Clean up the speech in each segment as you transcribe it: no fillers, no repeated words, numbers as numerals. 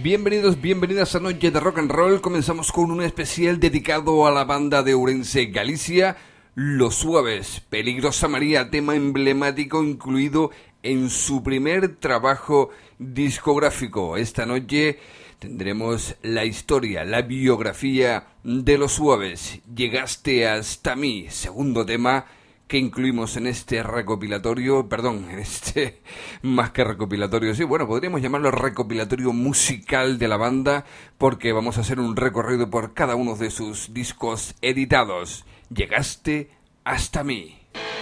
Bienvenidos, bienvenidas a Noche de Rock and Roll. Comenzamos con un especial dedicado a la banda de Ourense, Galicia, Los Suaves, Peligrosa María, tema emblemático incluido en su primer trabajo discográfico. Esta noche tendremos la historia, la biografía de Los Suaves. Llegaste hasta mí, segundo tema que incluimos en este recopilatorio, más que recopilatorio, sí, bueno, podríamos llamarlo recopilatorio musical de la banda, porque vamos a hacer un recorrido por cada uno de sus discos editados. Llegaste hasta mí.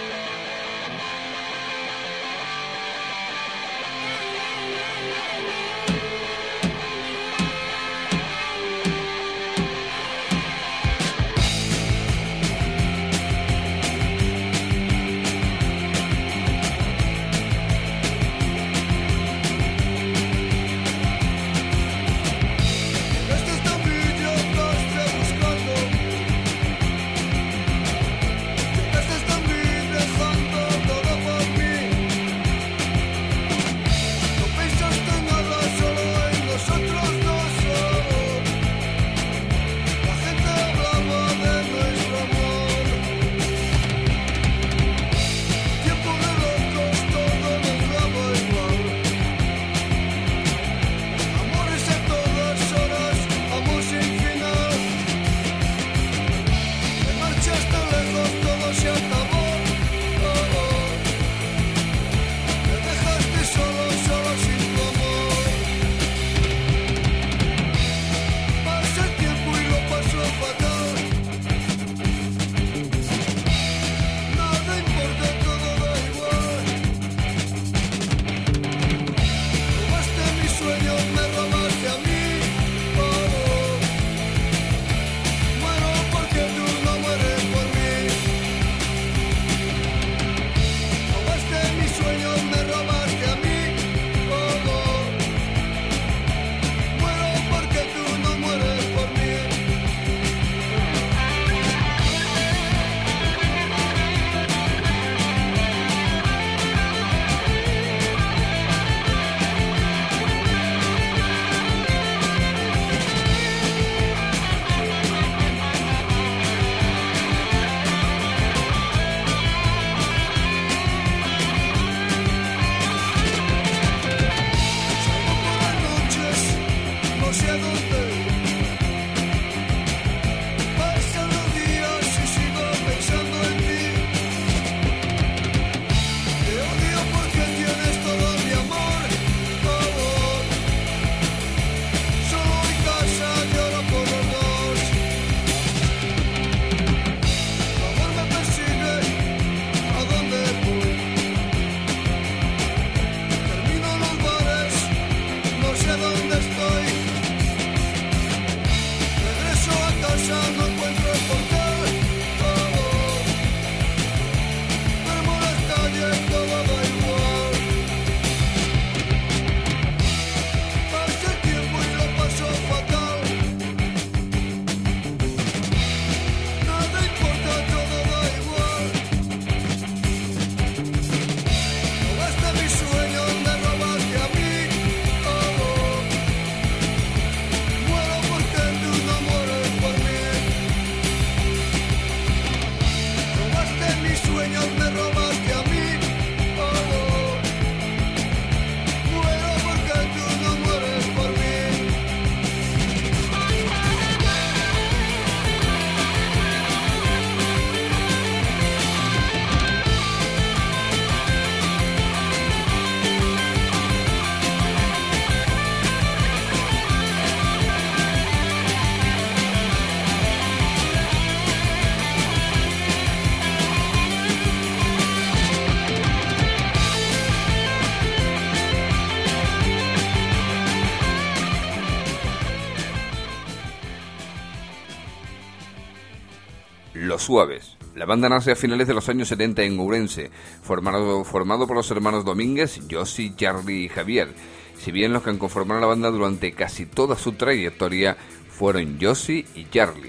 Los Suaves. La banda nace a finales de los años 70 en Ourense, formado por los hermanos Domínguez, Josi, Charlie y Javier. Si bien los que han conformado la banda durante casi toda su trayectoria fueron Josi y Charlie.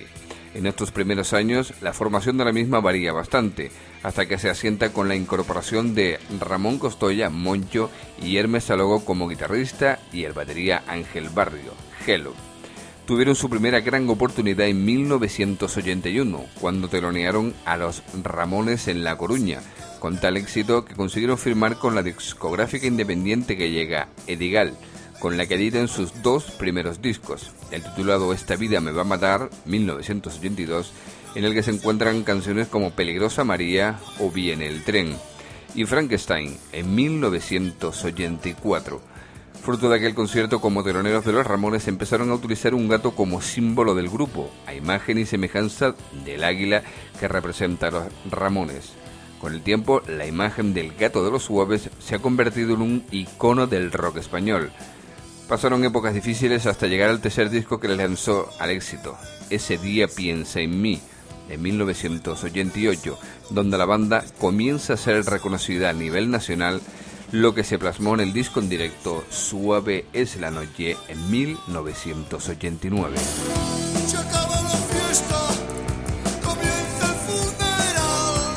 En estos primeros años, la formación de la misma varía bastante, hasta que se asienta con la incorporación de Ramón Costoya, Moncho y Hermes Salogo como guitarrista y el batería Ángel Barrio, Gelo. Tuvieron su primera gran oportunidad en 1981, cuando telonearon a los Ramones en La Coruña, con tal éxito que consiguieron firmar con la discográfica independiente que llega, Edigal, con la que editan sus dos primeros discos, el titulado Esta vida me va a matar, 1982, en el que se encuentran canciones como Peligrosa María o Viene el tren, y Frankenstein, en 1984. Fruto de aquel concierto, como teloneros de los Ramones empezaron a utilizar un gato como símbolo del grupo, a imagen y semejanza del águila que representa a los Ramones. Con el tiempo, la imagen del gato de los Suaves se ha convertido en un icono del rock español. Pasaron épocas difíciles hasta llegar al tercer disco que les lanzó al éxito, Ese día piensa en mí, de 1988, donde la banda comienza a ser reconocida a nivel nacional, lo que se plasmó en el disco en directo Suave es la noche en 1989. Se acaba la fiesta, comienza el funeral.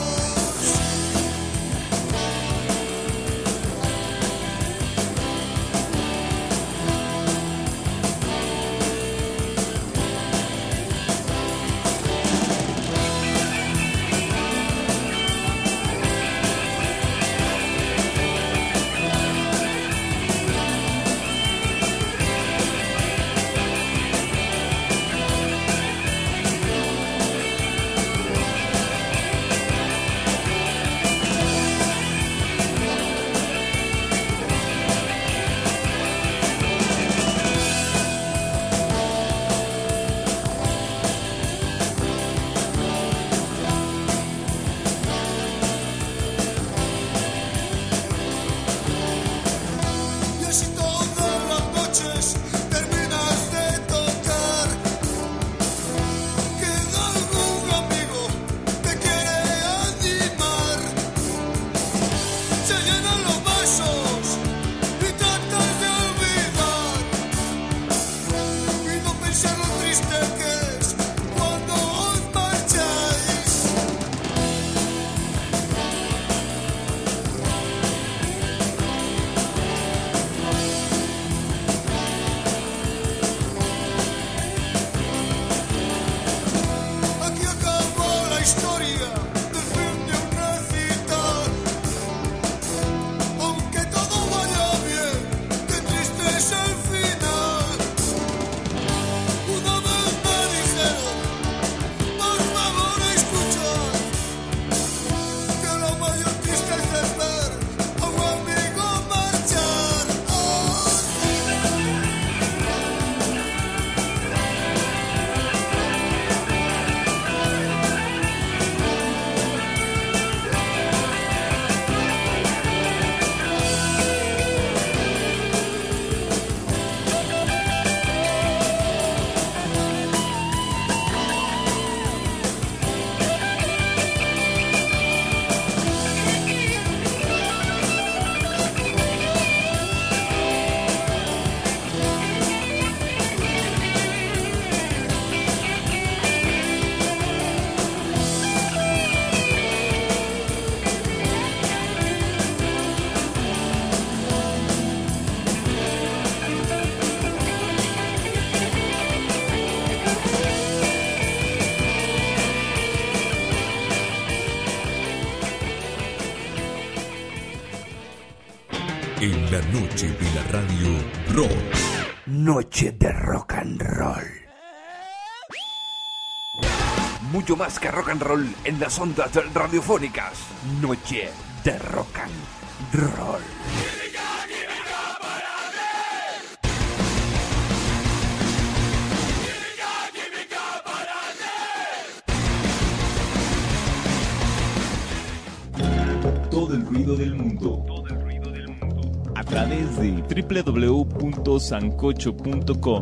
En la noche de la radio rock. Noche de rock and roll. Mucho más que rock and roll en las ondas radiofónicas. Noche de rock and roll. Todo el ruido del mundo. A través de www.sancocho.com.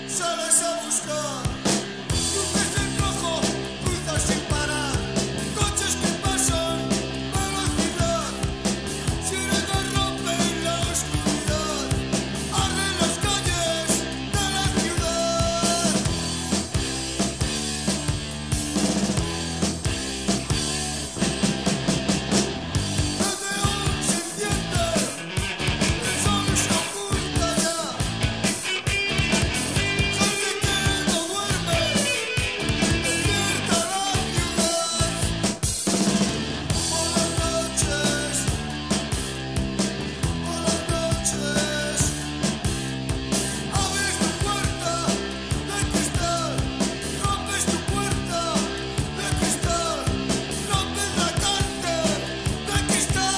sales a buscar. Luces en rojo, cruzas sin parar. Coches que pasan, velocidad. Sirenas rompen la oscuridad. Arden las calles de la ciudad. El neón se enciende, el sol se oculta ya. Gente que no duerme, despierta la ciudad. Por las noches, abres tu puerta de cristal, rompes tu puerta de cristal, rompes la cárcel de cristal.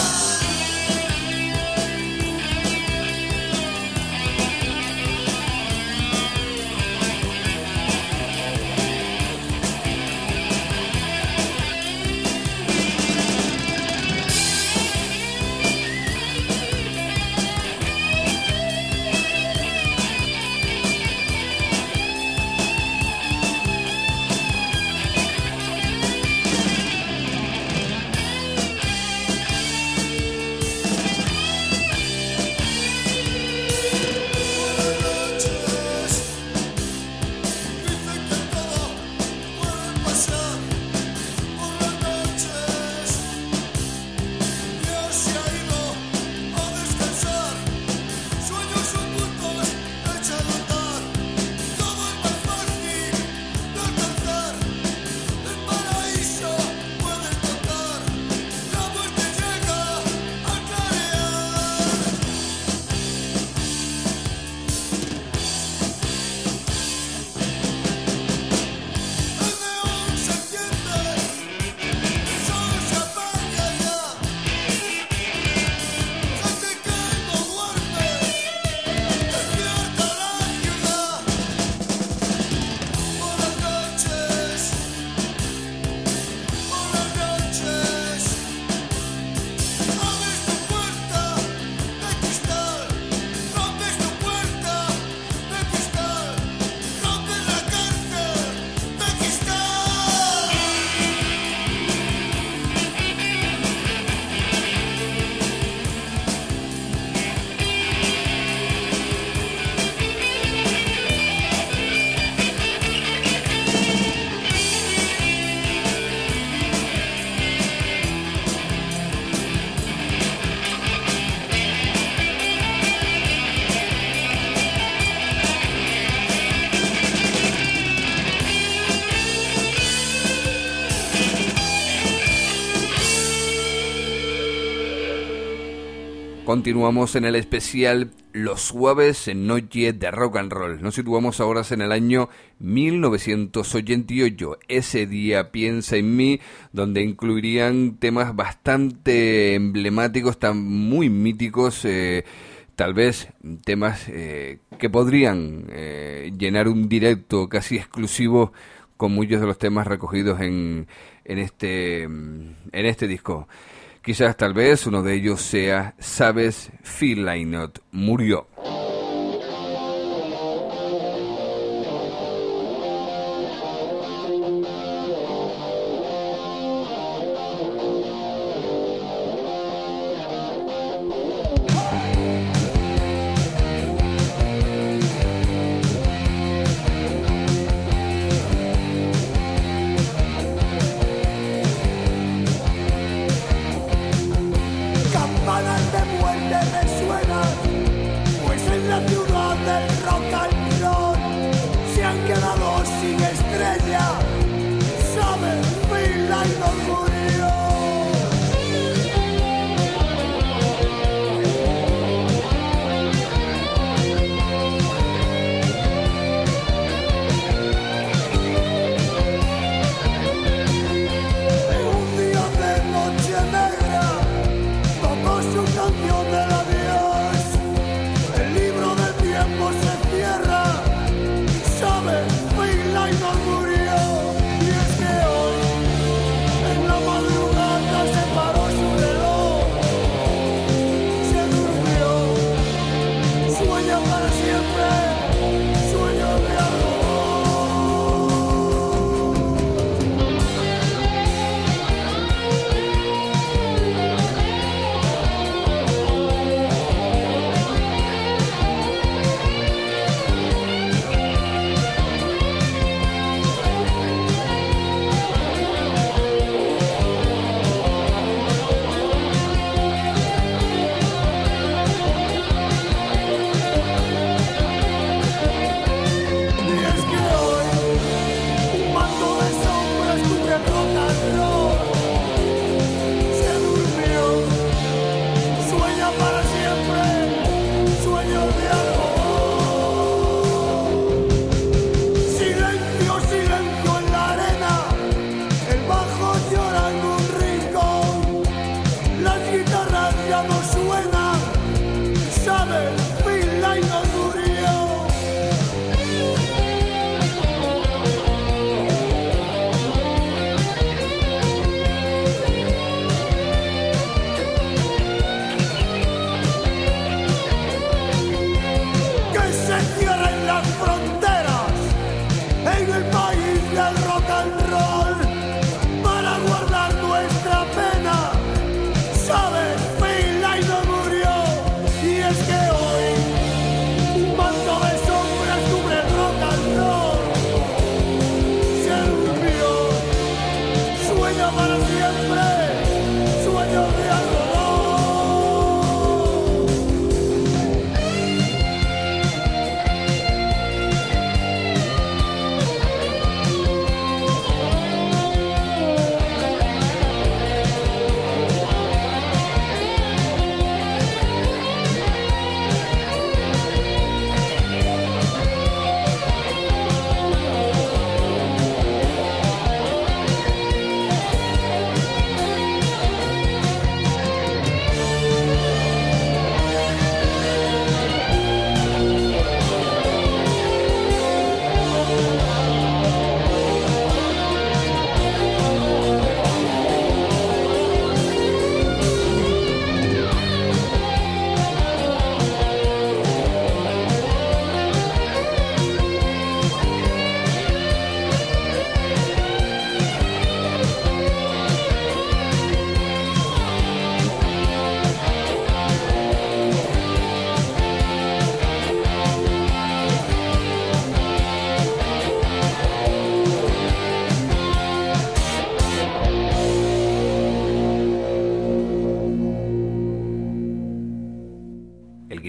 Dicen que todo puede pasar por las noches. Dios se ha ido a descansar. Sueños ocultos echa a notar. Todo es más fácil de alcanzar. El paraíso puedes tocar. La muerte llega a clarear. El neón se enciende, el sol se apaga ya. Gente que no duerme, despierta la ciudad. Por las noches, abres tu puerta de cristal, rompes tu puerta de cristal, rompes la cárcel de cristal. Continuamos en el especial Los Suaves en Noche de Rock and Roll. Nos situamos ahora en el año 1988. Ese día piensa en mí, donde incluirían temas bastante emblemáticos, muy míticos, tal vez temas que podrían llenar un directo casi exclusivo con muchos de los temas recogidos en este disco. Quizás tal vez uno de ellos sea Sabes, Feel Like Not, murió. Campanas de muerte resuenan, pues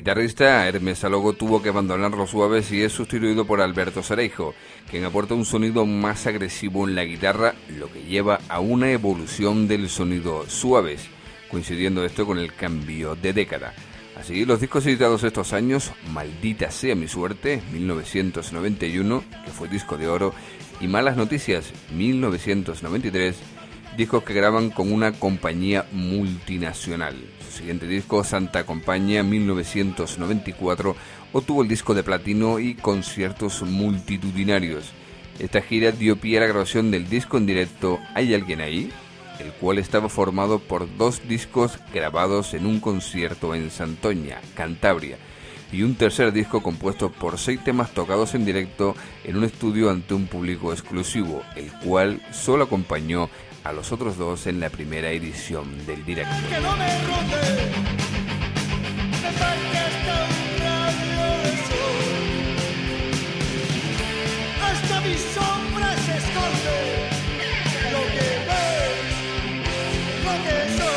guitarrista Hermes Salogo tuvo que abandonar Los Suaves y es sustituido por Alberto Cereijo, quien aporta un sonido más agresivo en la guitarra, lo que lleva a una evolución del sonido Suaves, coincidiendo esto con el cambio de década. Así, los discos editados estos años, Maldita sea mi suerte, 1991, que fue disco de oro, y Malas noticias, 1993, discos que graban con una compañía multinacional. Su siguiente disco, Santa Compañía, 1994, obtuvo el disco de platino y conciertos multitudinarios. Esta gira dio pie a la grabación del disco en directo ¿Hay alguien ahí?, el cual estaba formado por 2 discos grabados en un concierto en Santoña, Cantabria, y un tercer disco compuesto por 6 temas tocados en directo en un estudio ante un público exclusivo, el cual solo acompañó a los otros 2 en la primera edición del directo. Que no me rote, me falta hasta un rayo de sol. Hasta mi sombra se esconde lo que ves, lo que soy.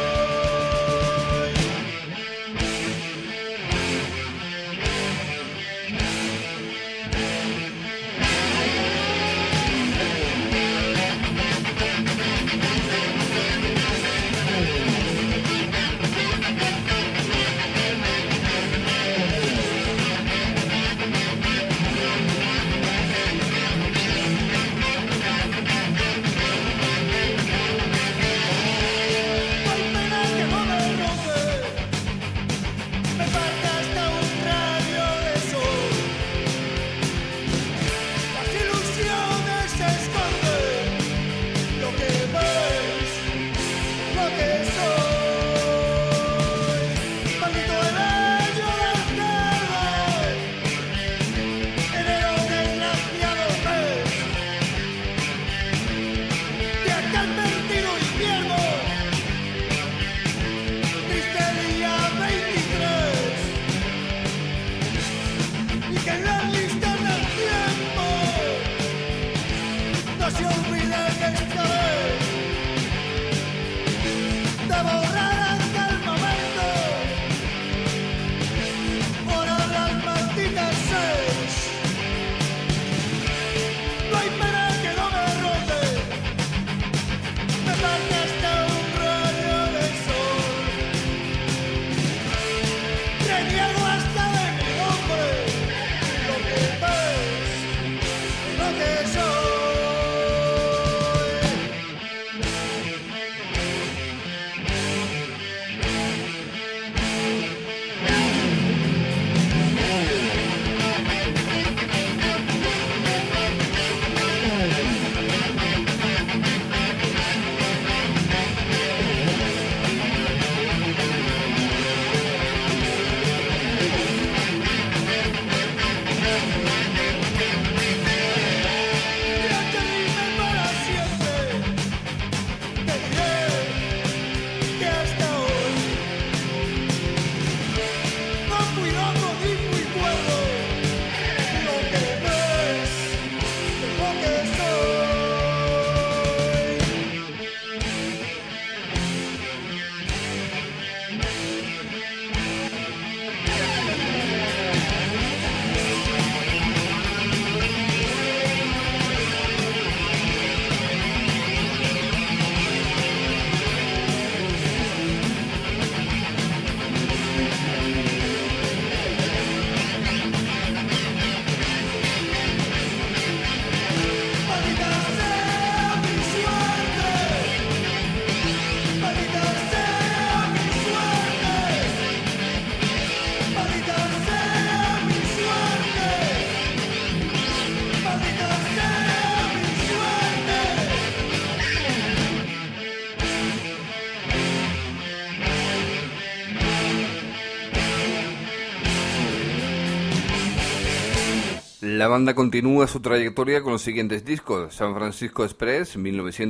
La banda continúa su trayectoria con los siguientes discos: San Francisco Express,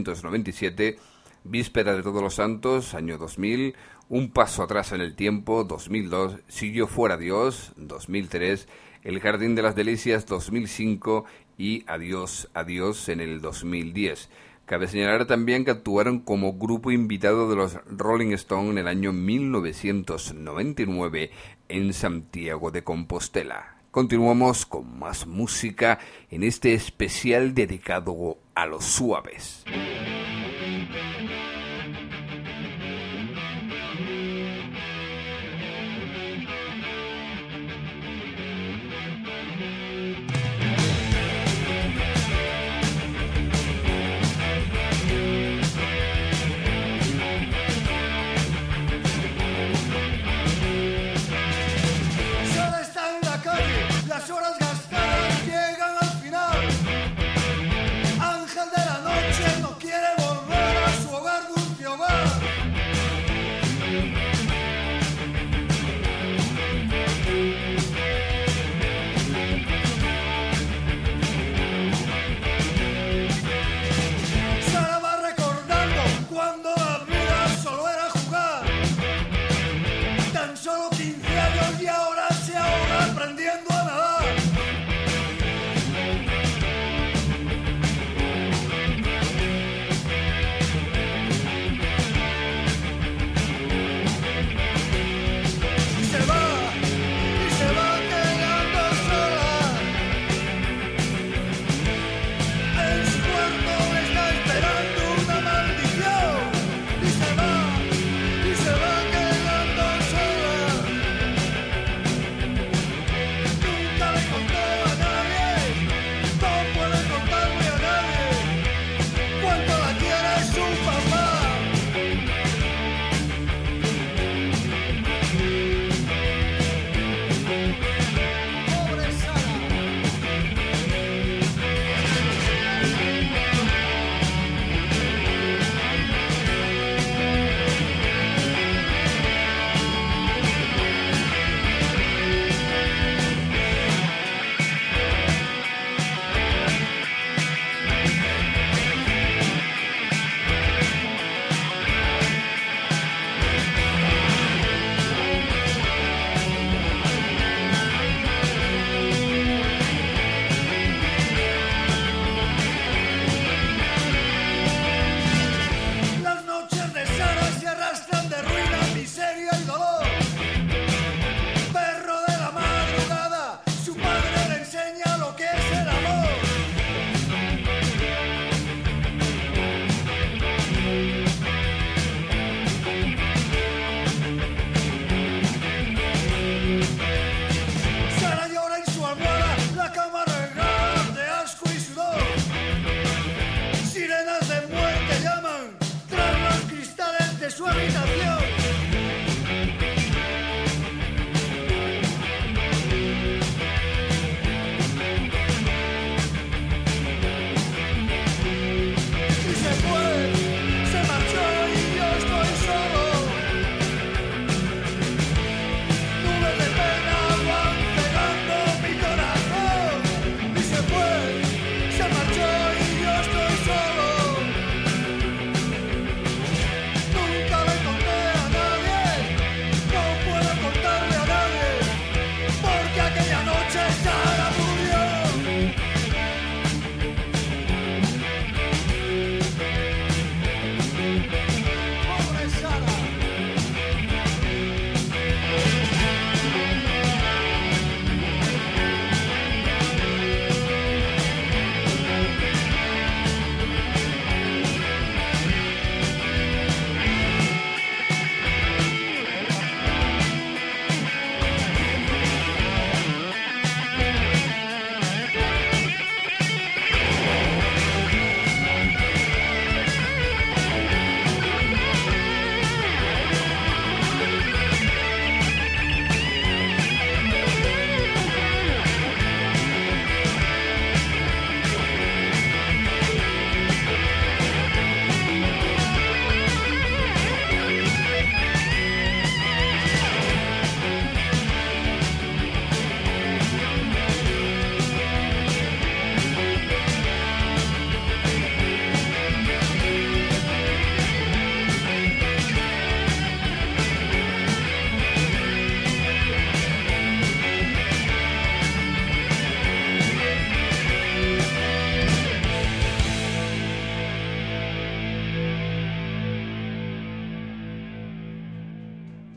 1997, Víspera de Todos los Santos, año 2000, Un paso atrás en el tiempo, 2002, Si yo fuera Dios, 2003, El Jardín de las Delicias, 2005 y Adiós, Adiós en el 2010. Cabe señalar también que actuaron como grupo invitado de los Rolling Stones en el año 1999 en Santiago de Compostela. Continuamos con más música en este especial dedicado a los suaves. Las horas gastadas llegan al final. Ángel de la noche no quiere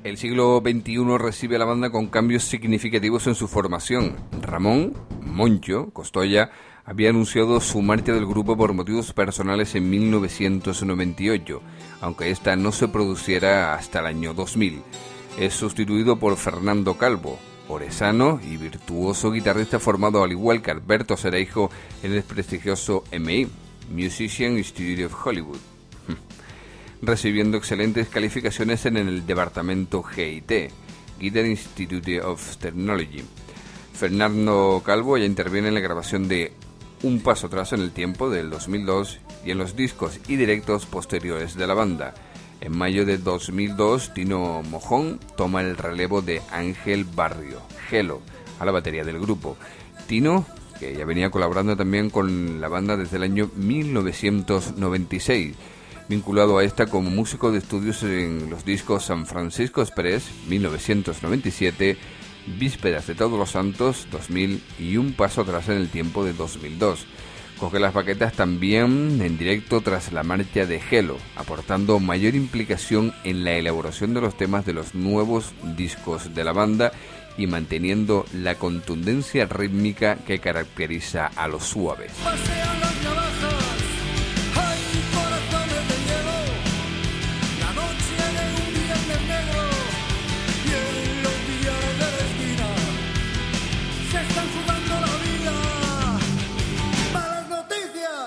El siglo XXI recibe a la banda con cambios significativos en su formación. Ramón Moncho Costoya había anunciado su marcha del grupo por motivos personales en 1998, aunque esta no se produciera hasta el año 2000. Es sustituido por Fernando Calvo, orezano y virtuoso guitarrista formado al igual que Alberto Cereijo en el prestigioso MI, Musician Institute of Hollywood, recibiendo excelentes calificaciones en el departamento GIT, Guitar Institute of Technology. Fernando Calvo ya interviene en la grabación de Un Paso Atrás en el Tiempo del 2002 y en los discos y directos posteriores de la banda. En mayo de 2002, Tino Mojón toma el relevo de Ángel Barrio, Gelo, a la batería del grupo. Tino, que ya venía colaborando también con la banda desde el año 1996, vinculado a esta como músico de estudios en los discos San Francisco Express, 1997, Vísperas de Todos los Santos, 2000 y Un Paso Atrás en el Tiempo de 2002. Coge las baquetas también en directo tras la marcha de Gelo, aportando mayor implicación en la elaboración de los temas de los nuevos discos de la banda y manteniendo la contundencia rítmica que caracteriza a Los Suaves. Pasean las navajas, hay corazones de hielo, la noche de un viernes negro y en los billares de la esquina se están jugando la vida. Malas noticias.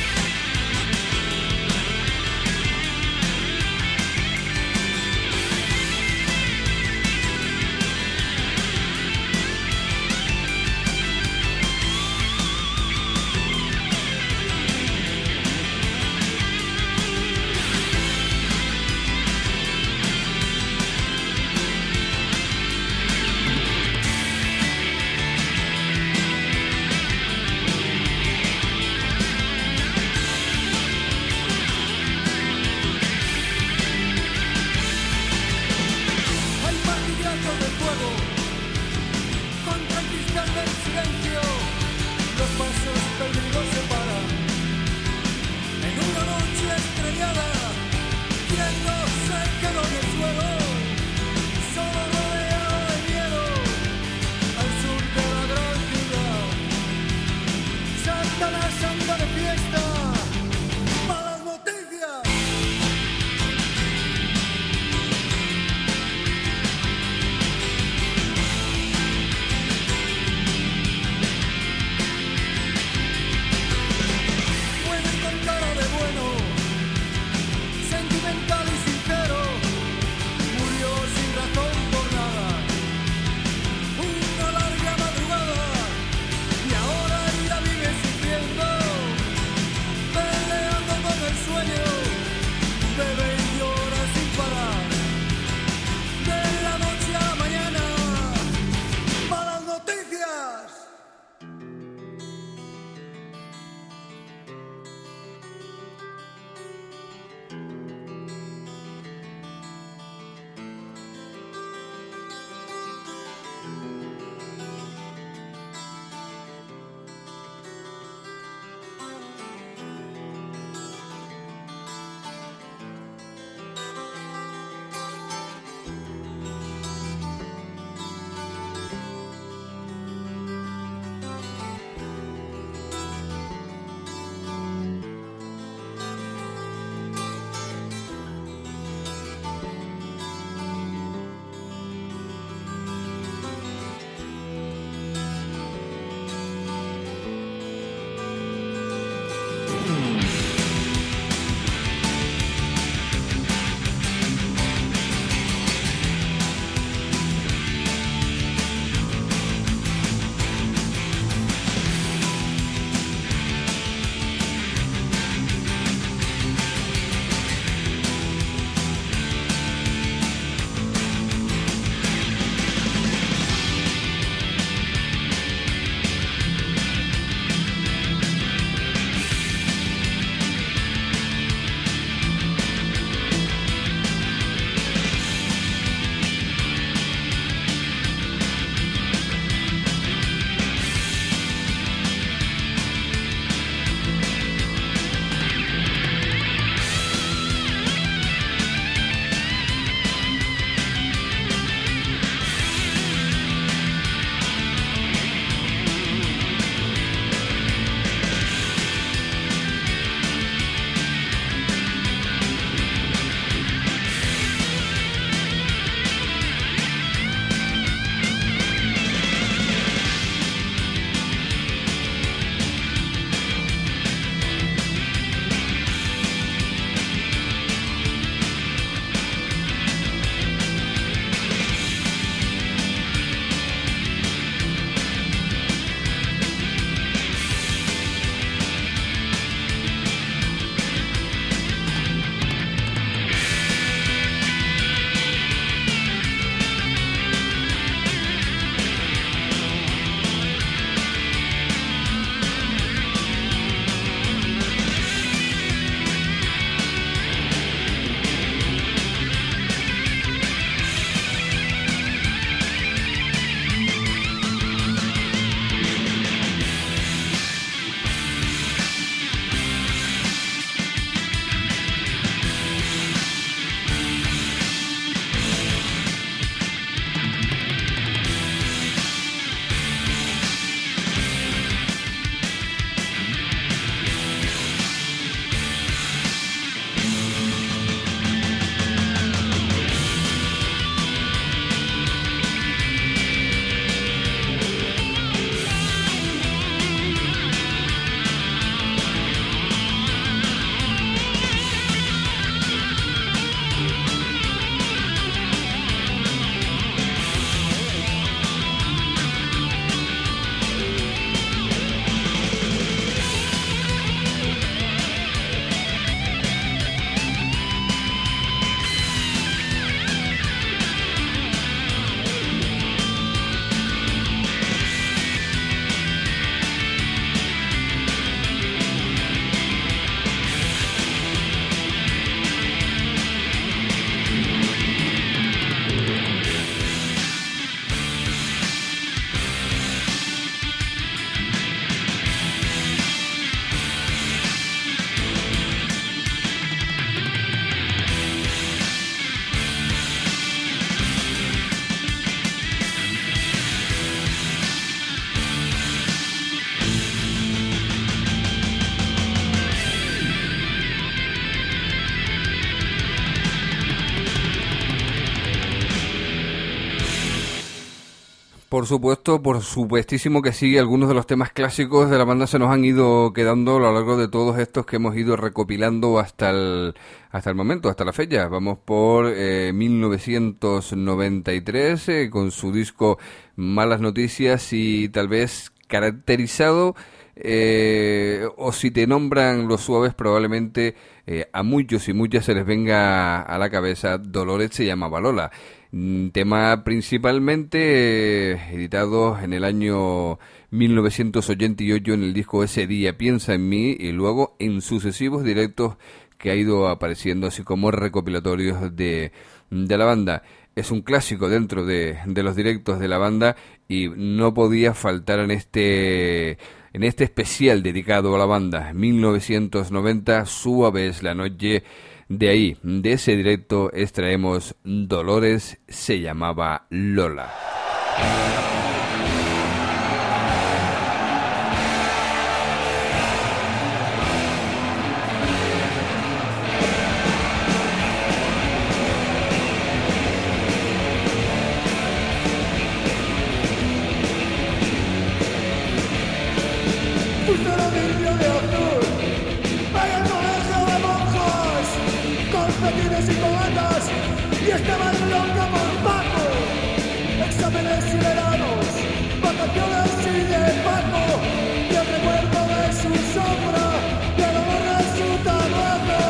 Hay martillazos de fuego contra el cristal del silencio. Los pasos perdidos se paran en una noche estrellada. Quien no se quedó en el suelo, solo rodeado de miedo, al sur de la gran ciudad. Satanás anda de fiesta. Malas noticias. Pueden con cara de bueno, sentimental y sincero, murió sin razón por nada. Una larga madrugada y ahora ella vive sufriendo. Por supuestísimo que sí. Algunos de los temas clásicos de la banda se nos han ido quedando a lo largo de todos estos que hemos ido recopilando hasta el momento, hasta la fecha. Vamos por 1993 con su disco Malas Noticias y tal vez caracterizado, o si te nombran Los Suaves, probablemente a muchos y muchas se les venga a la cabeza Dolores se llamaba Lola. Tema principalmente editado en el año 1988 en el disco Ese Día Piensa en Mí, y luego en sucesivos directos que ha ido apareciendo, así como recopilatorios de la banda. Es un clásico dentro de los directos de la banda y no podía faltar en este especial dedicado a la banda 1990, Suave es la noche. De ahí, de ese directo, extraemos Dolores se llamaba Lola. Justo la Biblia de azul, hay el colegio de monjas, calcetines y cohetas, y estaban loca por Paco. Exámenes y veranos, vacaciones y de Paco, y el recuerdo de su sombra, y el olor de su tabaco.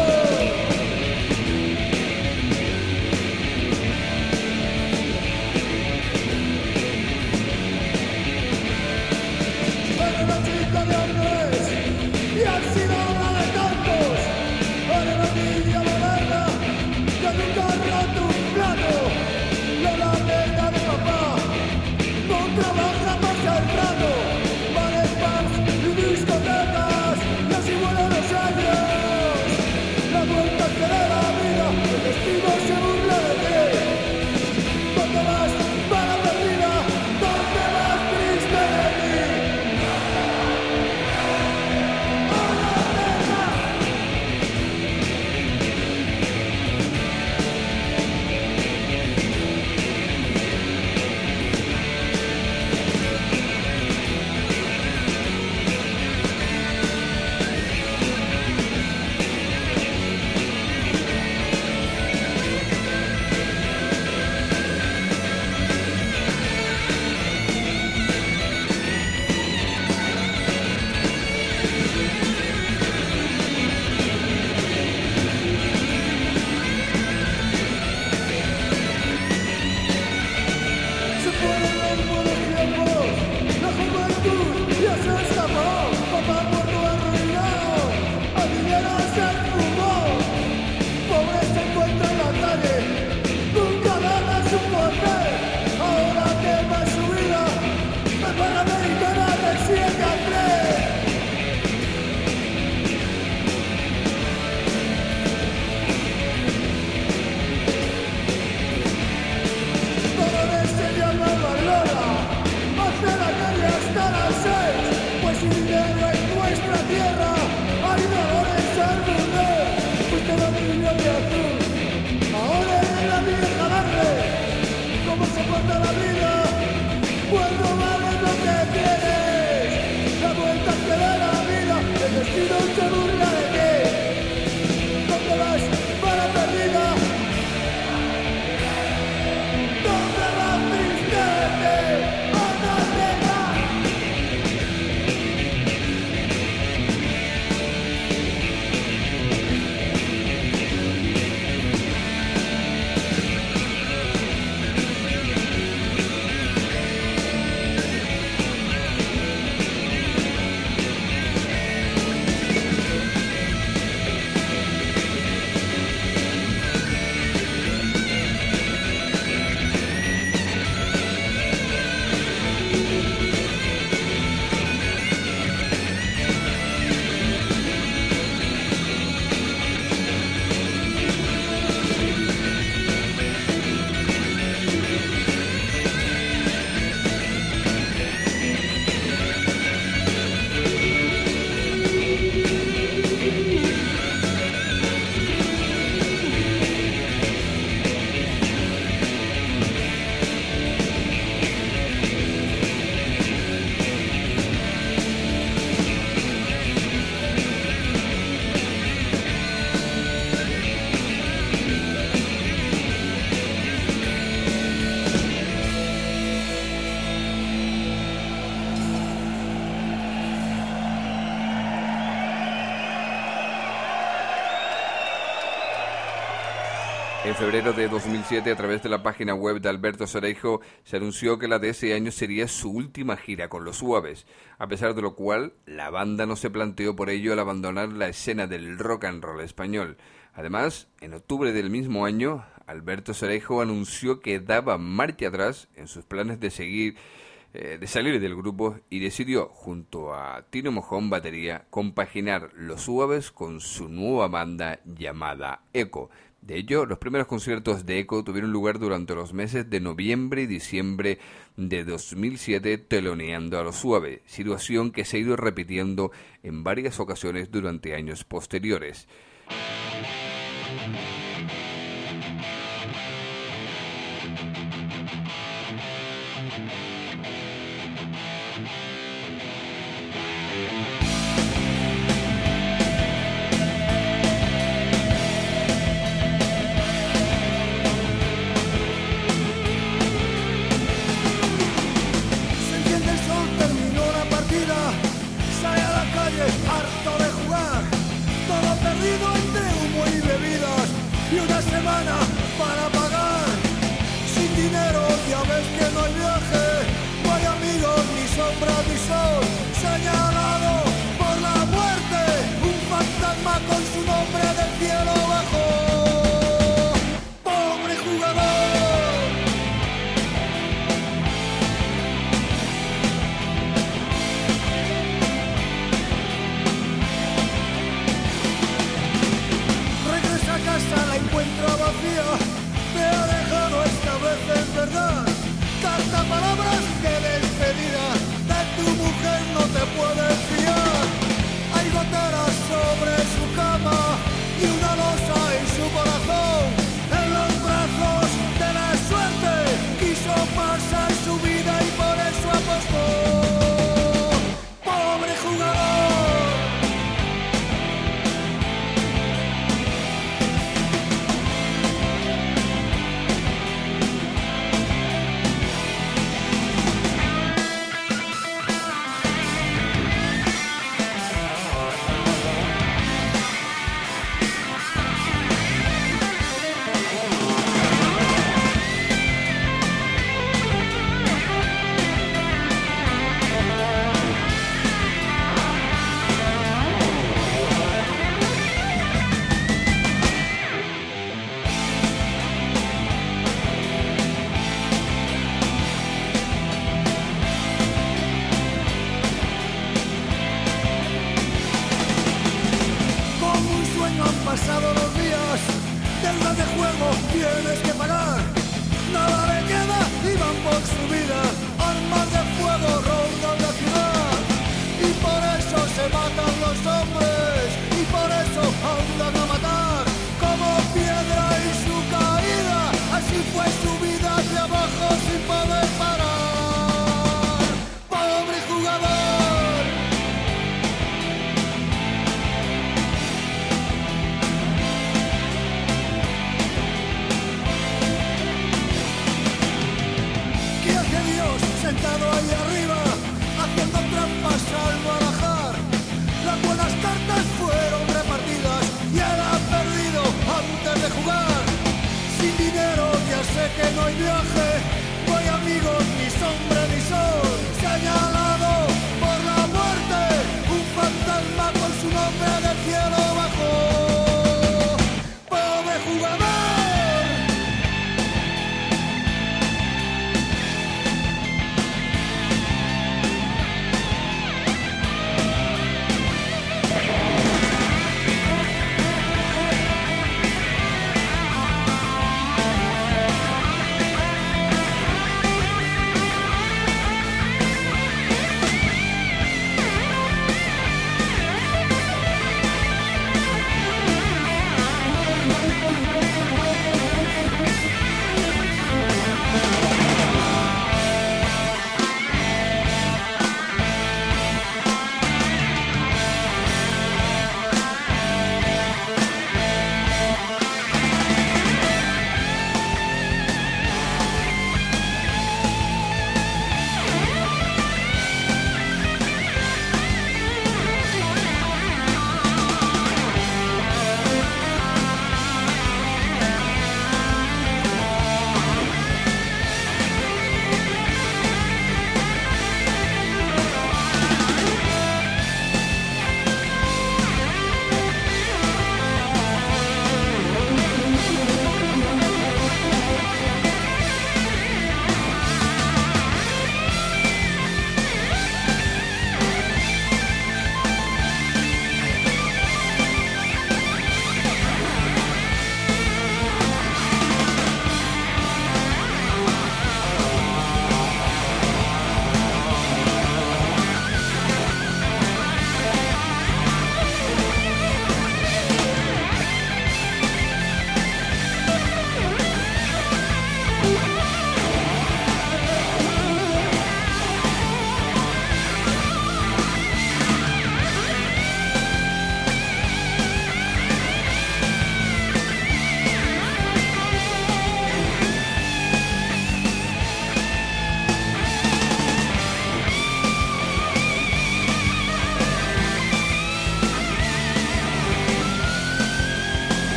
Era una chica de Andrés, y han sido una de tantos. Era una niña moderna, que nunca ha roto un plato. La nena de papá, no trabaja pasa el rato. Bares, pubs y discotecas, y así vuelan los años. La vuelta que da la vida, el destino se burla de ti. ¿Dónde vas, para perdida? ¿Dónde vas, triste de mí? Se fueron los buenos tiempos, la juventud ya se escapó. Papá muerto arruinado, al dinero se fumó. Pobre se encuentra en la calle, nunca nada su poder. Ahora quema su vida, la Panamericana del 7 a 3. Dolores se llamaba Lola, hace la calle hasta las 6, pues sin dinero en nuestra tierra hay dolores al mundo. Fuiste la niña de azul, ahora eres la vieja verde. ¿Cómo se corta la vida cuando vales lo que tienes? La vuelta que da la vida, el destino se burla de ti. ¿Dónde vas, para perdida? ¿Dónde vas, tristeza? ¿A dónde vas? En febrero de 2007, a través de la página web de Alberto Cereijo, se anunció que la de ese año sería su última gira con Los Suaves, a pesar de lo cual la banda no se planteó por ello al abandonar la escena del rock and roll español. Además, en octubre del mismo año, Alberto Cereijo anunció que daba marcha atrás en sus planes de salir del grupo y decidió, junto a Tino Mojón batería, compaginar Los Suaves con su nueva banda llamada Eco. De hecho, los primeros conciertos de Eco tuvieron lugar durante los meses de noviembre y diciembre de 2007, teloneando a Los Suaves, situación que se ha ido repitiendo en varias ocasiones durante años posteriores. Harto de jugar, todo perdido entre humo y bebidas, y una semana para pagar. Sin dinero ya ves que no hay viaje, no hay amigos, ni sombra, ni sol. Señalado por la muerte, un fantasma con su nombre del cielo bajo. Pobre jugador. La encuentro vacía, te ha dejado esta vez en verdad. Carta, palabras que despedida, de tu mujer no te puedes fiar. Hay goteras sobre su cama y una losa en su corazón. En los brazos de la suerte quiso pasar su vida y por eso apostó. Pobre jugador. Pasado los días, deudas de juego tienes que pagar. Nada le queda y van por su vida. Armas de fuego rondan la ciudad. Y por eso se matan los hombres. Y por eso andan a matar. Como piedra en su caída. Así fue su vida de abajo sin poder parar. Pobre jugador. Sentado ahí arriba, haciendo trampas al barajar. Las buenas cartas fueron repartidas y el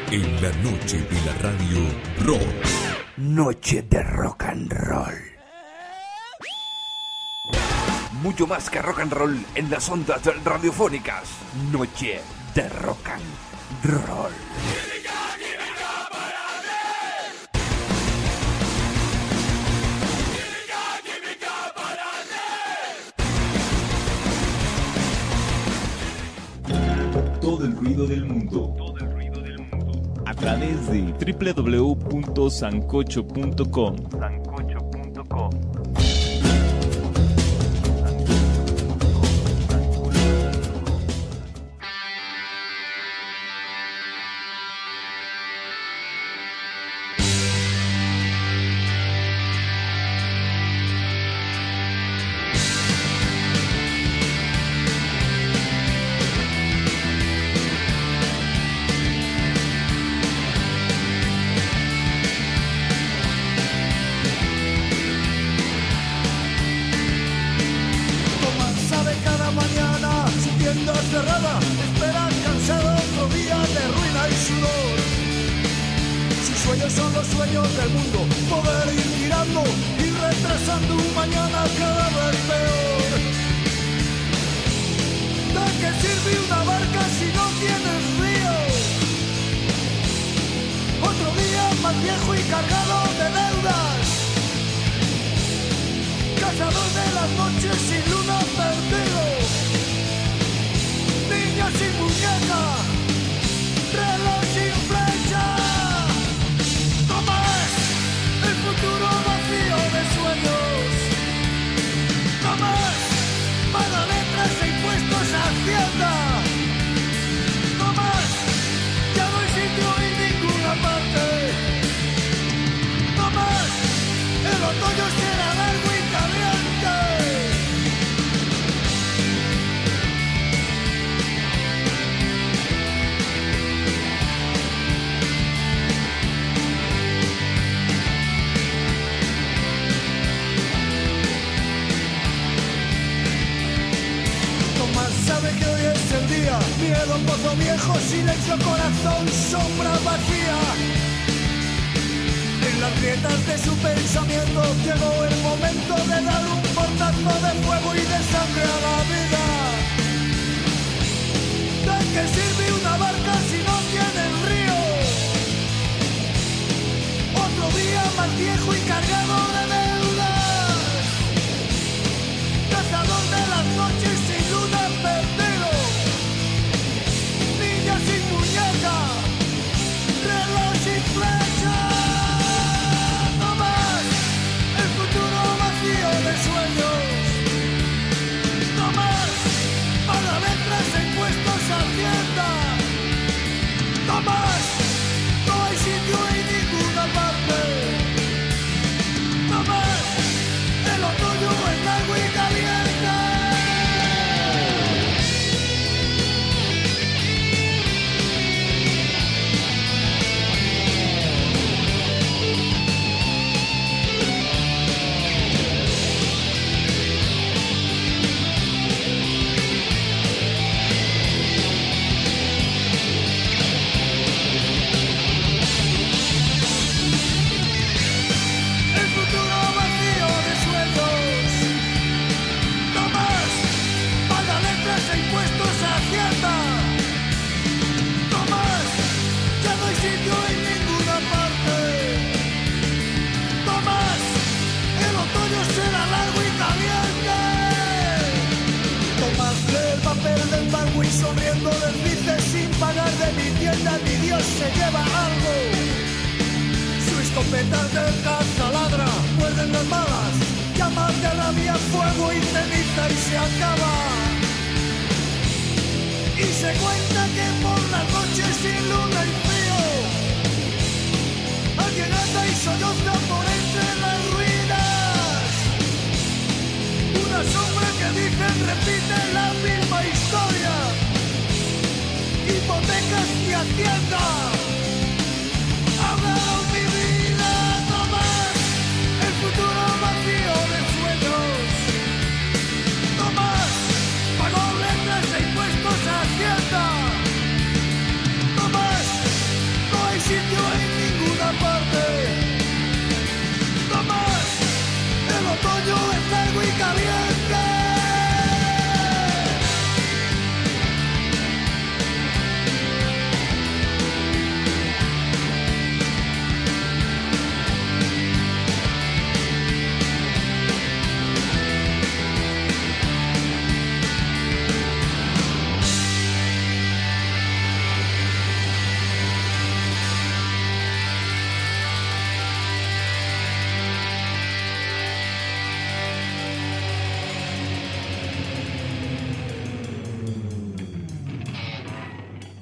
En la noche de la radio rock. Noche de rock and roll. Mucho más que rock and roll en las ondas radiofónicas. Noche de rock and roll. Todo el ruido del mundo. A través de www.sancocho.com. Cerrada, espera cansado otro día de ruina y sudor. Sus sueños son los sueños del mundo, poder ir tirando y retrasando un mañana cada vez peor. ¿De qué sirve una barca si no tienes río? Otro día más viejo y cargado de deudas, cazador de las noches sin luna perdido. Niña sin muñeca, reloj sin flecha. Toma el futuro vacío de sueños. Toma, paga letras e impuestos a Hacienda. Toma, ya no hay sitio en ninguna parte. Toma, el otoño será largo y caliente. Sabe que hoy es el día, miedo, pozo viejo, silencio, corazón, sombra vacía. En las grietas de su pensamiento llegó el momento de dar un portazo de fuego y de sangre a la vida. ¿De qué sirve una barca si no tiene el río? Otro día más viejo y cargado de deudas, cazador de las noches sin luna perdido, niña sin muñeca, reloj sin flecha. No más el futuro vacío de sueños. No más paga letras e impuestos a Hacienda. No más, no hay sitio en ninguna parte. No más, el otoño es largo y caliente. Sonriendo les dice sin pagar de mi tienda mi Dios se lleva algo. Su escopeta de caza ladra, muerden las balas, llamas de la vía, fuego y ceniza y se acaba. Y se cuenta que por las noches sin luna y frío alguien anda y solloza por entre las ruinas. Una sombra que dicen repite la misma historia. Hipotecas y Hacienda hablaron mi vida. No más el futuro vacío de sueños. No más pagó letras e impuestos a Hacienda. No más, no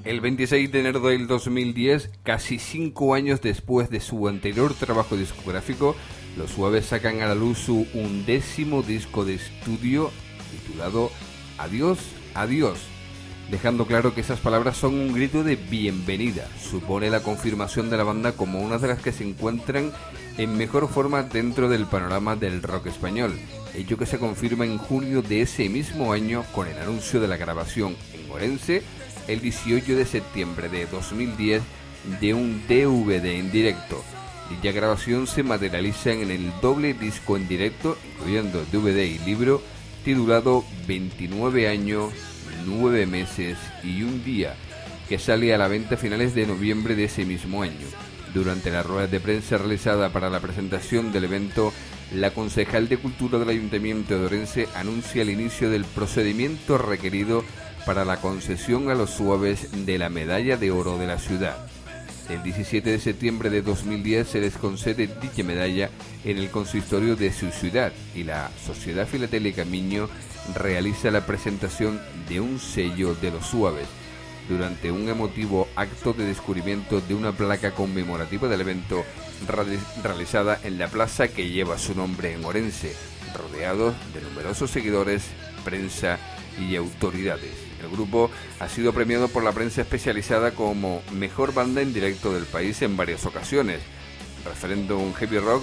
El 26 de enero del 2010, casi 5 años después de su anterior trabajo discográfico, Los Suaves sacan a la luz su 11º disco de estudio titulado Adiós, Adiós, dejando claro que esas palabras son un grito de bienvenida. Supone la confirmación de la banda como una de las que se encuentran en mejor forma dentro del panorama del rock español, hecho que se confirma en junio de ese mismo año con el anuncio de la grabación en Orense el 18 de septiembre de 2010 de un DVD en directo. Dicha grabación se materializa en el doble disco en directo, incluyendo DVD y libro, titulado 29 años, 9 meses y un día, que sale a la venta a finales de noviembre de ese mismo año. Durante la rueda de prensa realizada para la presentación del evento, la concejal de Cultura del Ayuntamiento de Orense anuncia el inicio del procedimiento requerido para la concesión a Los Suaves de la Medalla de Oro de la ciudad. El 17 de septiembre de 2010 se les concede dicha medalla en el consistorio de su ciudad y la Sociedad Filatélica Miño realiza la presentación de un sello de Los Suaves durante un emotivo acto de descubrimiento de una placa conmemorativa del evento realizada en la plaza que lleva su nombre en Orense, rodeados de numerosos seguidores, prensa y autoridades. El grupo ha sido premiado por la prensa especializada como mejor banda en directo del país en varias ocasiones. Referéndum Heavy Rock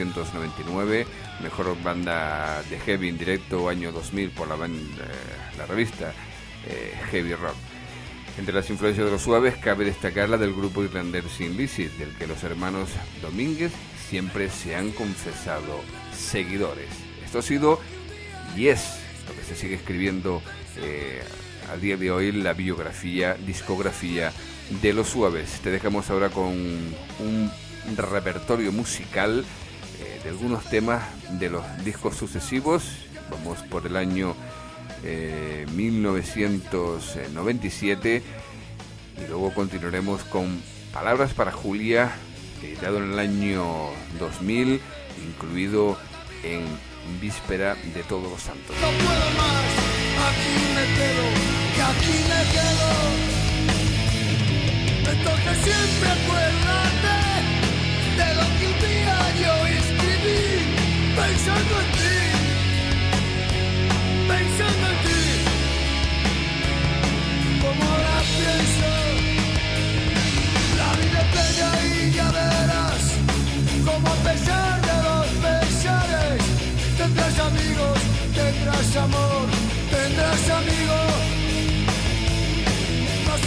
1999, mejor banda de heavy en directo año 2000 por la revista Heavy Rock. Entre las influencias de Los Suaves cabe destacar la del grupo irlandés Sin Lizzy, del que los hermanos Domínguez siempre se han confesado seguidores. Esto ha sido y es lo que se sigue escribiendo a día de hoy, la discografía de Los Suaves. Te dejamos ahora con un repertorio musical de algunos temas de los discos sucesivos. Vamos por el año 1997 y luego continuaremos con Palabras para Julia, editado en el año 2000, incluido en Víspera de Todos los Santos. No puedo más, aquí me quedo, que aquí me quedo. Entonces siempre acuérdate de lo que un día yo escribí, pensando en ti, pensando en ti. Como ahora pienso, la vida es bella y ya verás, como a pesar de los pesares, tendrás amigos, tendrás amor, tendrás amigos. No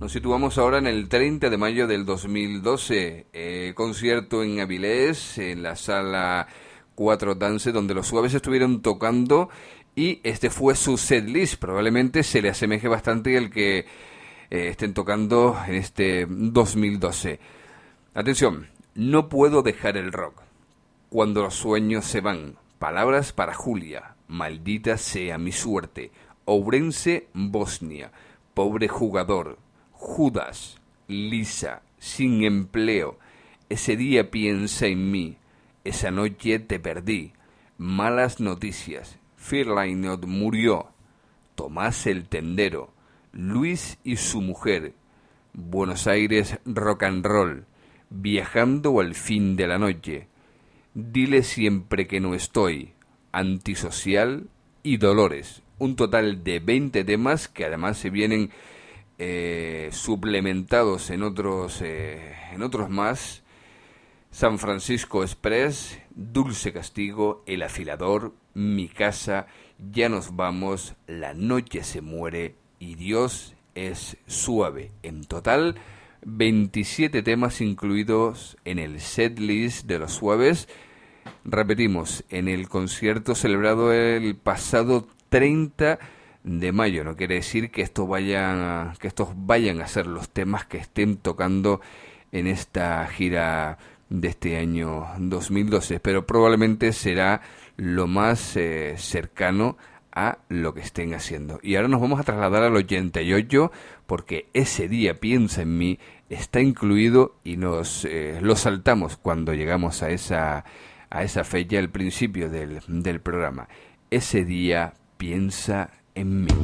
Nos situamos ahora en el 30 de mayo del 2012, concierto en Avilés, en la sala 4 Dance, donde los Suaves estuvieron tocando y este fue su setlist. Probablemente se le asemeje bastante al que estén tocando en este 2012. Atención, no puedo dejar el rock. Cuando los sueños se van, palabras para Julia, maldita sea mi suerte, Ourense, Bosnia, pobre jugador, Judas, Lisa, sin empleo, ese día piensa en mí, esa noche te perdí, malas noticias, Firlainot murió, Tomás el tendero, Luis y su mujer, Buenos Aires rock and roll, viajando al fin de la noche, dile siempre que no estoy, antisocial y Dolores. Un total de 20 temas que además se vienen suplementados en otros más. San Francisco Express, Dulce Castigo, El Afilador, Mi Casa, Ya nos vamos, La noche se muere y Dios es suave. En total, 27 temas incluidos en el setlist de los Suaves. Repetimos, en el concierto celebrado el pasado 30 de mayo. No quiere decir que estos vayan a ser los temas que estén tocando en esta gira de este año 2012, pero probablemente será lo más cercano a lo que estén haciendo. Y ahora nos vamos a trasladar al 88, porque ese día piensa en mí está incluido y nos lo saltamos cuando llegamos a esa fecha, al principio del programa. Ese día piensa en mí.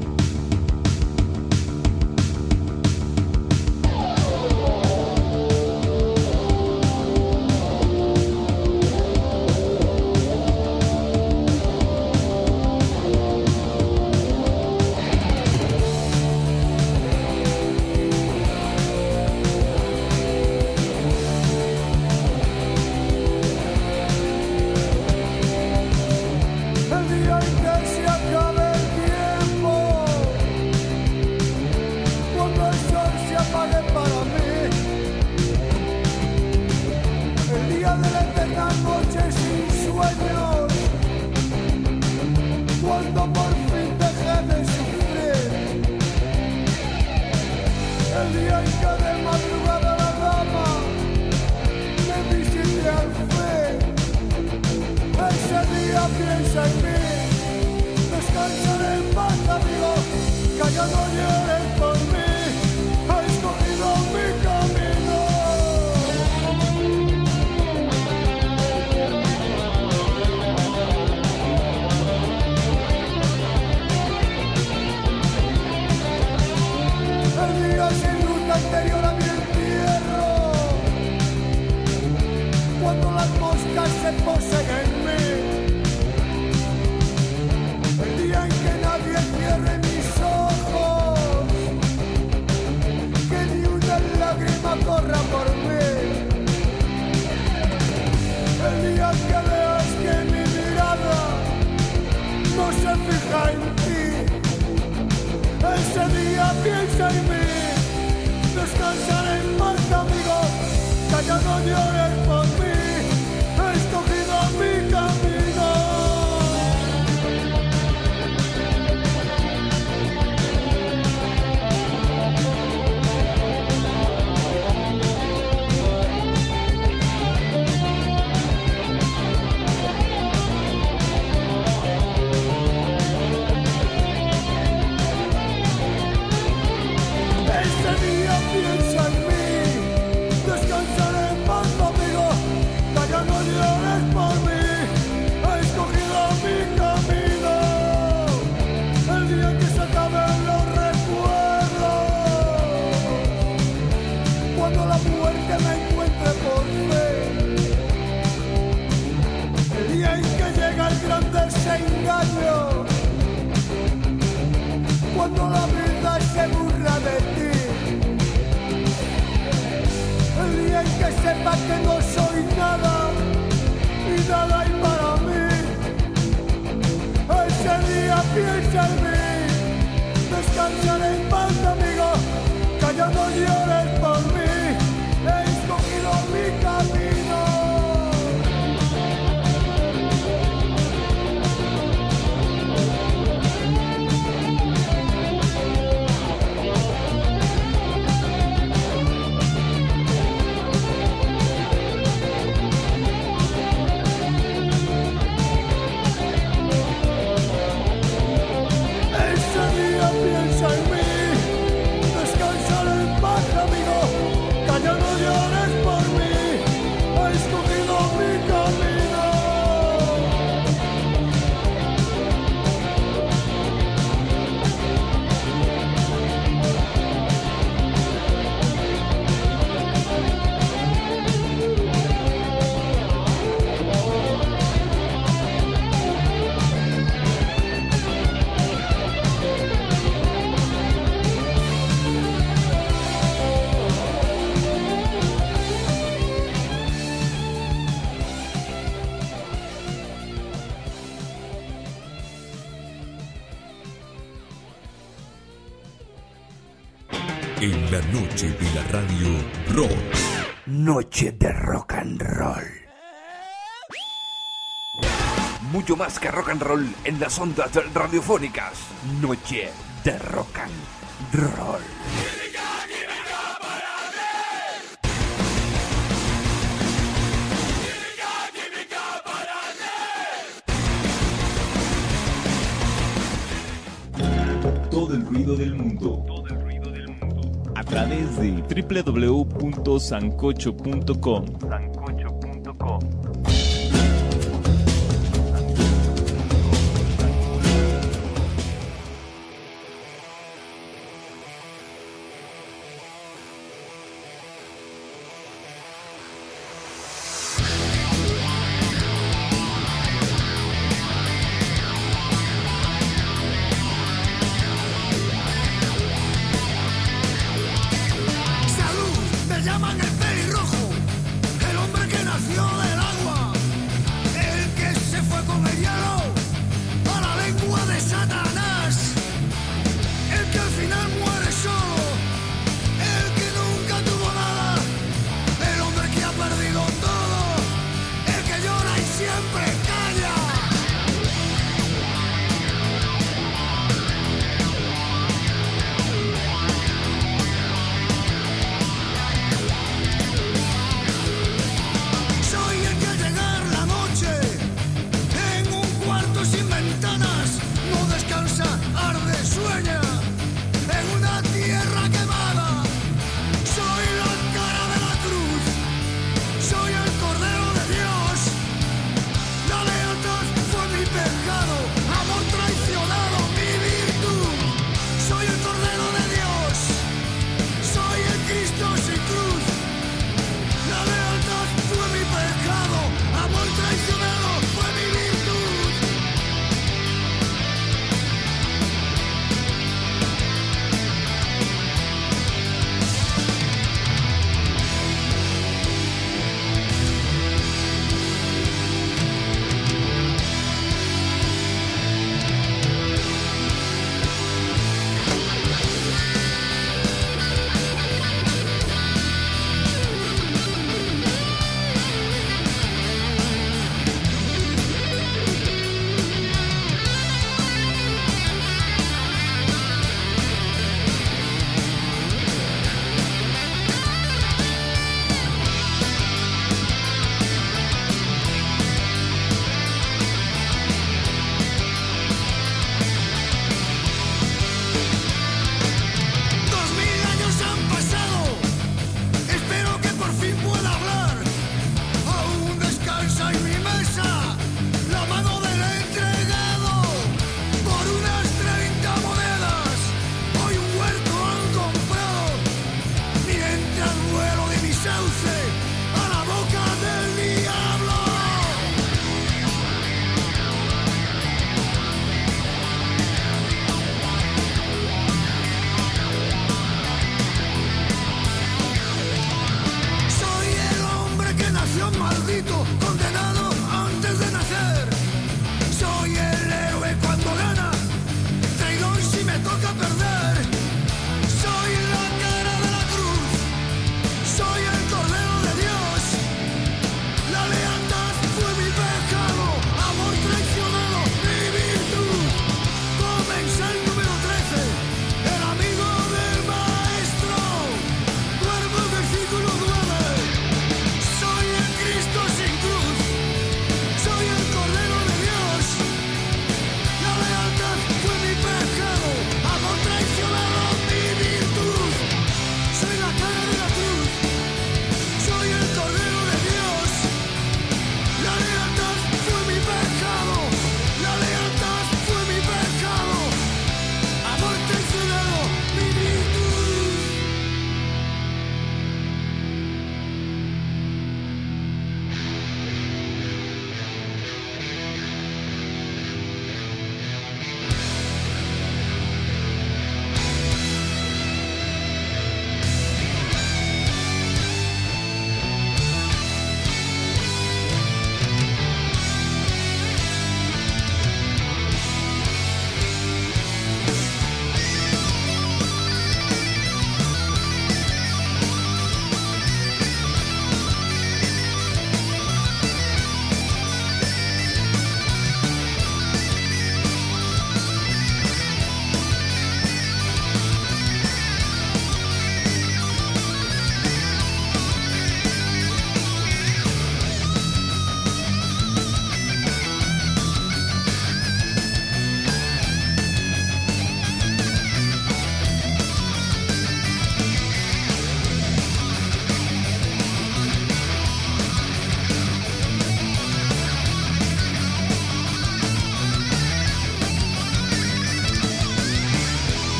Piensa en mí, descansar en paz, amigo, callando En la noche de la radio Rock. Noche de rock and roll. Mucho más que rock and roll en las ondas radiofónicas. Noche de rock and roll. Todo el ruido del mundo. A través de www.sancocho.com. Salud, me llaman el pelirrojo, el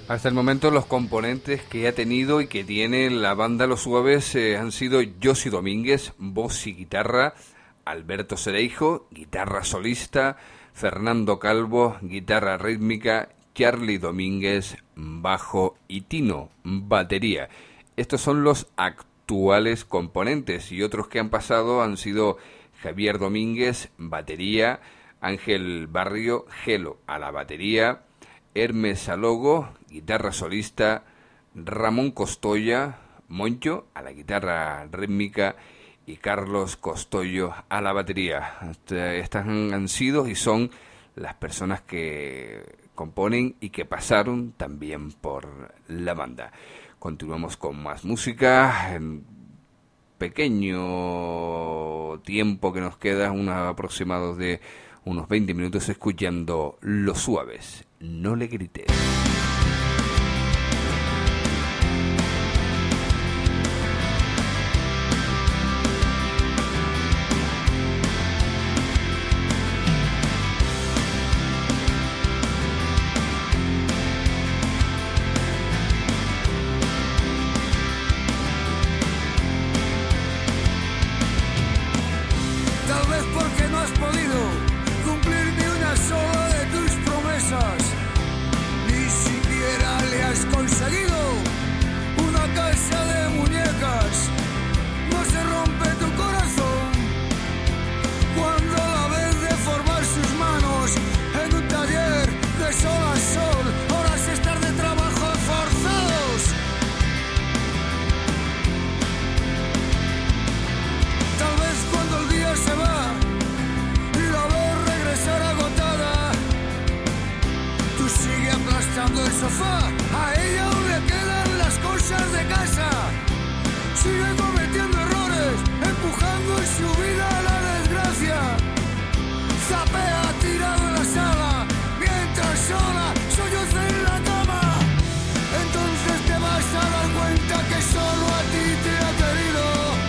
Hasta el momento los componentes que ha tenido y que tiene la banda Los Suaves han sido Josi Domínguez, voz y guitarra, Alberto Cereijo, guitarra solista, Fernando Calvo, guitarra rítmica, Charlie Domínguez, bajo y Tino, batería. Estos son los actuales componentes y otros que han pasado han sido Javier Domínguez, batería, Ángel Barrio, Gelo a la batería, Hermes Alogo, guitarra solista, Ramón Costoya, Moncho a la guitarra rítmica y Carlos Costoyo a la batería. Estas han sido y son las personas que componen y que pasaron también por la banda. Continuamos con más música. En pequeño tiempo que nos queda, aproximado de unos 20 minutos, escuchando Los Suaves, No le grites. Tal vez porque no has podido cumplir ni una sola de tus promesas, ni siquiera le has conseguido una casa de muñecas. No se rompe tu corazón cuando la ves deformar sus manos en un taller de sol a sol, horas extras de trabajo forzados. Tal vez cuando el día se va y la ves regresar agotada, tú sigues aplastando el sofá, a ella aún le quedan las cosas de casa. Sigue cometiendo errores, empujando en su vida a la desgracia. Zapea tirado en la sala, mientras sola solloza en la cama. Entonces te vas a dar cuenta que solo a ti te ha querido.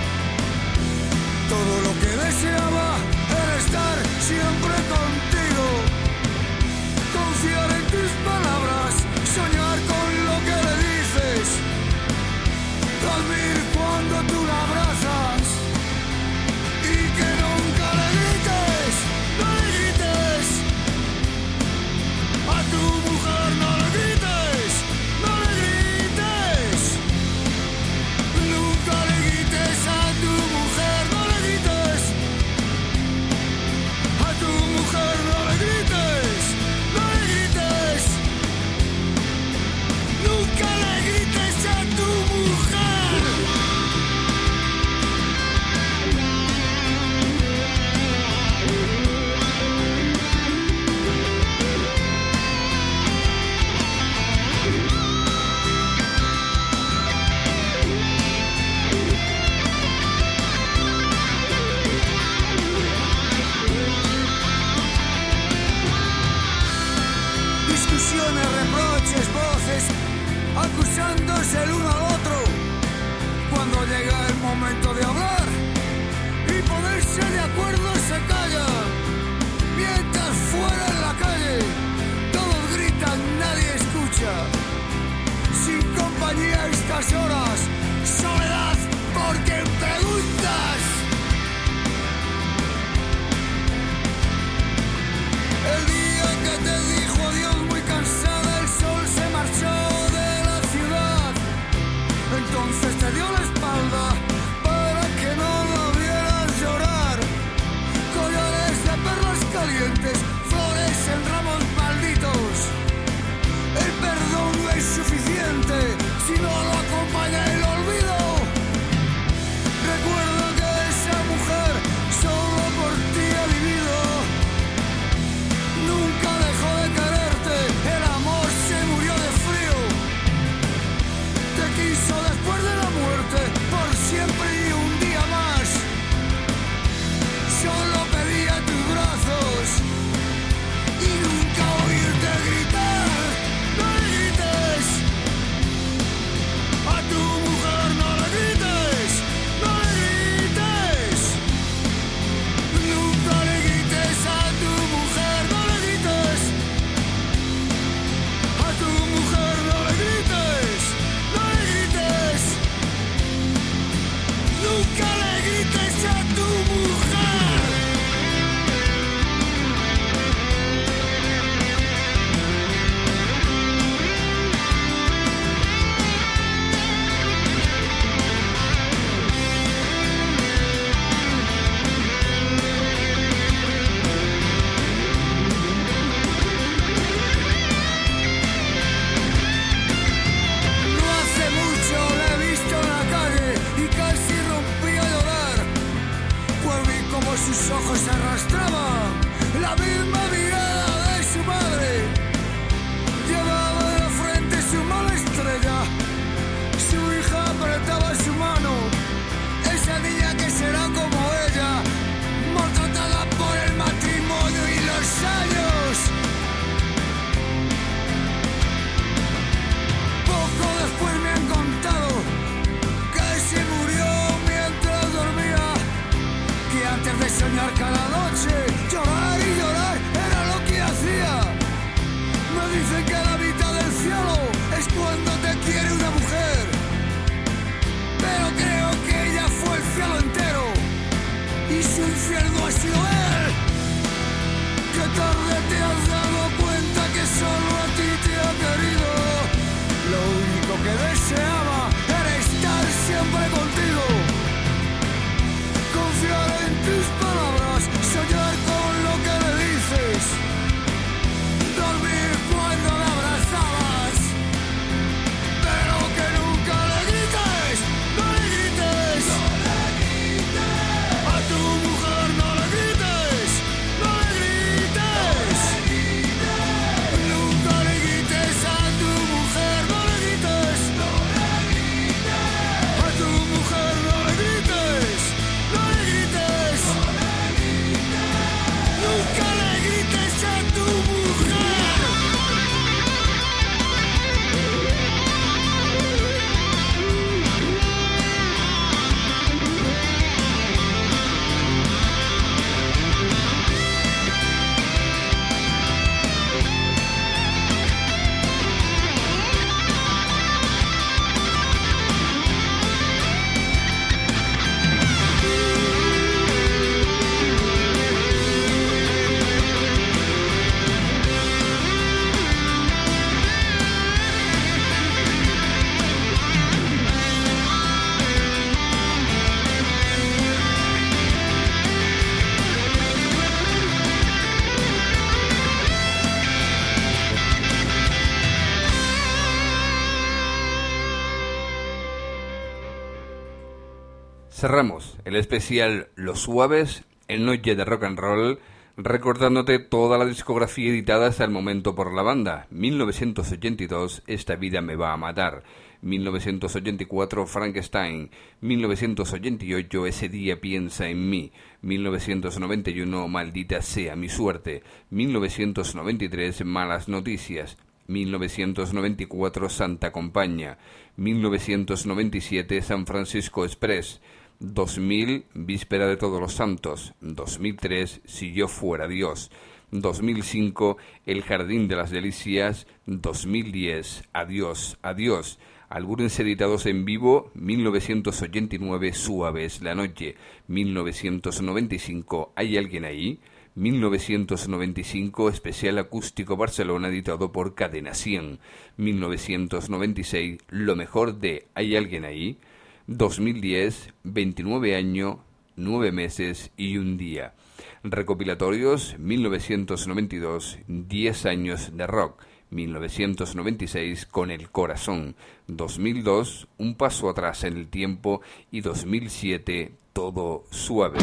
Todo lo que deseaba era estar siempre contigo. Confiar en tus palabras, soñar con lo que le dices, dormir cuando tú la abrazas y que nunca le grites, no le grites a tu mujer, no le grites, no le grites, nunca le grites a tu mujer, no le grites a tu mujer, no le grites, no le grites, nunca le grites a tu mujer. Discusiones, reproches, voces, acusándose el uno al otro. Cuando llega el momento de hablar y ponerse de acuerdo, se calla. Mientras fuera en la calle todos gritan, nadie escucha. Sin compañía a estas horas, soledad porque preguntas. El día que te dijo adiós muy cansada, el sol se marchó de la ciudad. Nunca le grites a tu mujer. No hace mucho la he visto en la calle y casi rompí a llorar, pues vi como sus ojos se arrastraban la misma mirada de su madre. Llevaba en la frente su mala estrella, su hija apretaba su mano, esa niña que será como ella, maltratada por el matrimonio y los años. Poco después me han contado que se murió mientras dormía, que antes de soñar cada noche, llorar y llorar era lo que hacía. Me dicen que la mitad del cielo es cuando te quiere una mujer, pero creo que ella fue el cielo entero y su infierno ha sido él. Que tarde te has dado cuenta que solo a ti te ha querido. Lo único que deseaba era estar siempre contigo, confiar en tus palabras, soñar con lo que le dices, dormir cuando la abrazabas, pero que nunca le grites, no le grites, no le grites, a tu mujer no le grites, no le grites, nunca le grites a tu mujer, no le grites, no le grites, a tu mujer no le grites, no le grites, nunca le grites a tu mujer. Cerramos el especial Los Suaves en Noche de Rock and Roll, recordándote toda la discografía editada hasta el momento por la banda. 1982, Esta vida me va a matar. 1984, Frankenstein. 1988, Ese día piensa en mí. 1991, Maldita sea mi suerte. 1993, Malas noticias. 1994, Santa Compañía. 1997, San Francisco Express. 2000, Víspera de Todos los Santos. 2003, Si yo fuera Dios. 2005, El Jardín de las Delicias. 2010, Adiós, adiós. Algunos editados en vivo: 1989, Suaves la noche. 1995, ¿Hay alguien ahí? 1995, Especial Acústico Barcelona, editado por Cadena 100. 1996, Lo mejor de ¿Hay alguien ahí? 2010, 29 años, 9 meses y un día. Recopilatorios: 1992, 10 años de rock. 1996, Con el corazón. 2002, Un paso atrás en el tiempo. Y 2007, Todo suave.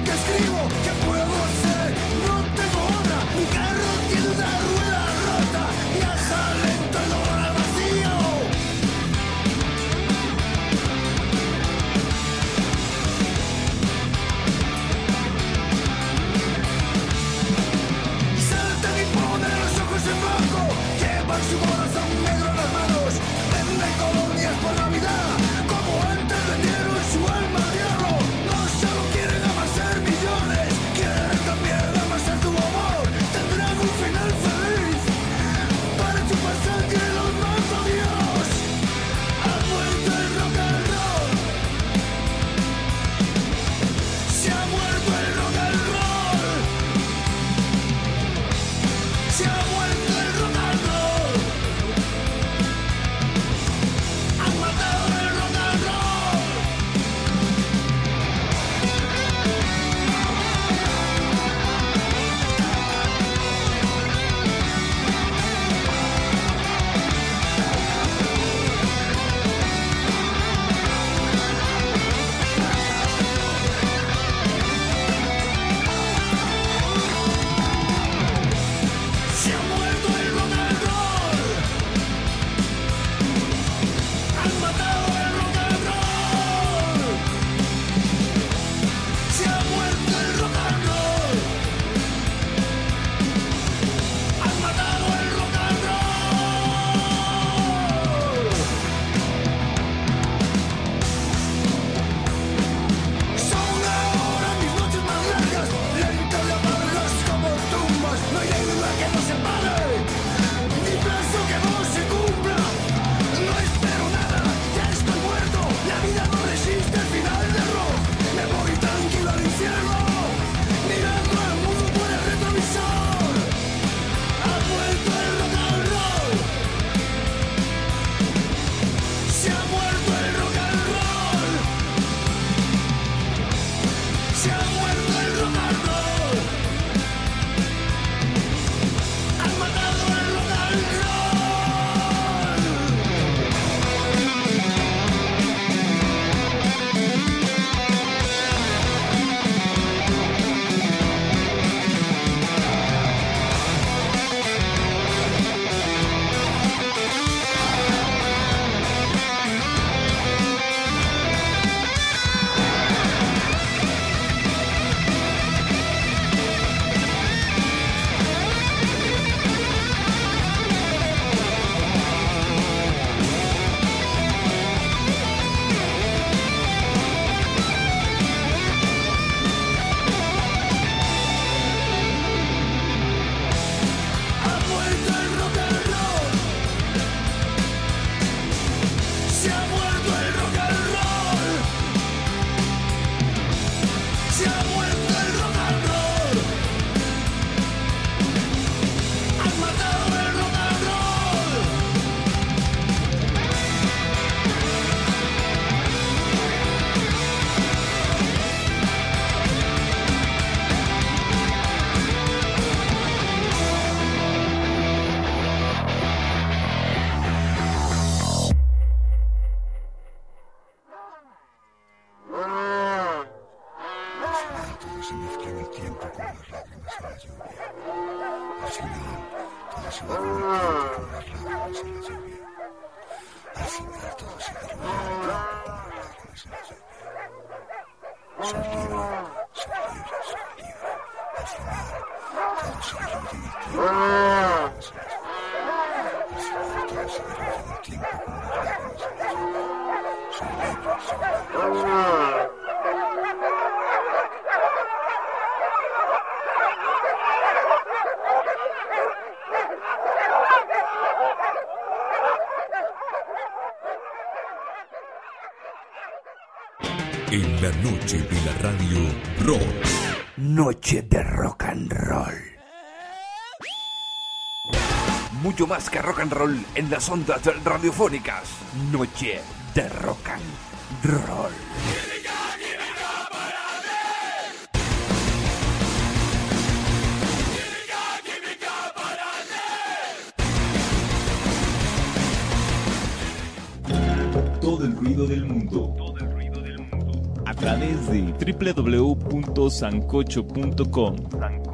¿Qué puedo hacer? No tengo otra. Mi carro tiene una rueda rota. En la noche de la radio rock. Noche de rock and roll. Mucho más que rock and roll en las ondas radiofónicas. Noche de rock and roll. Todo el ruido del mundo. A través de www.sancocho.com.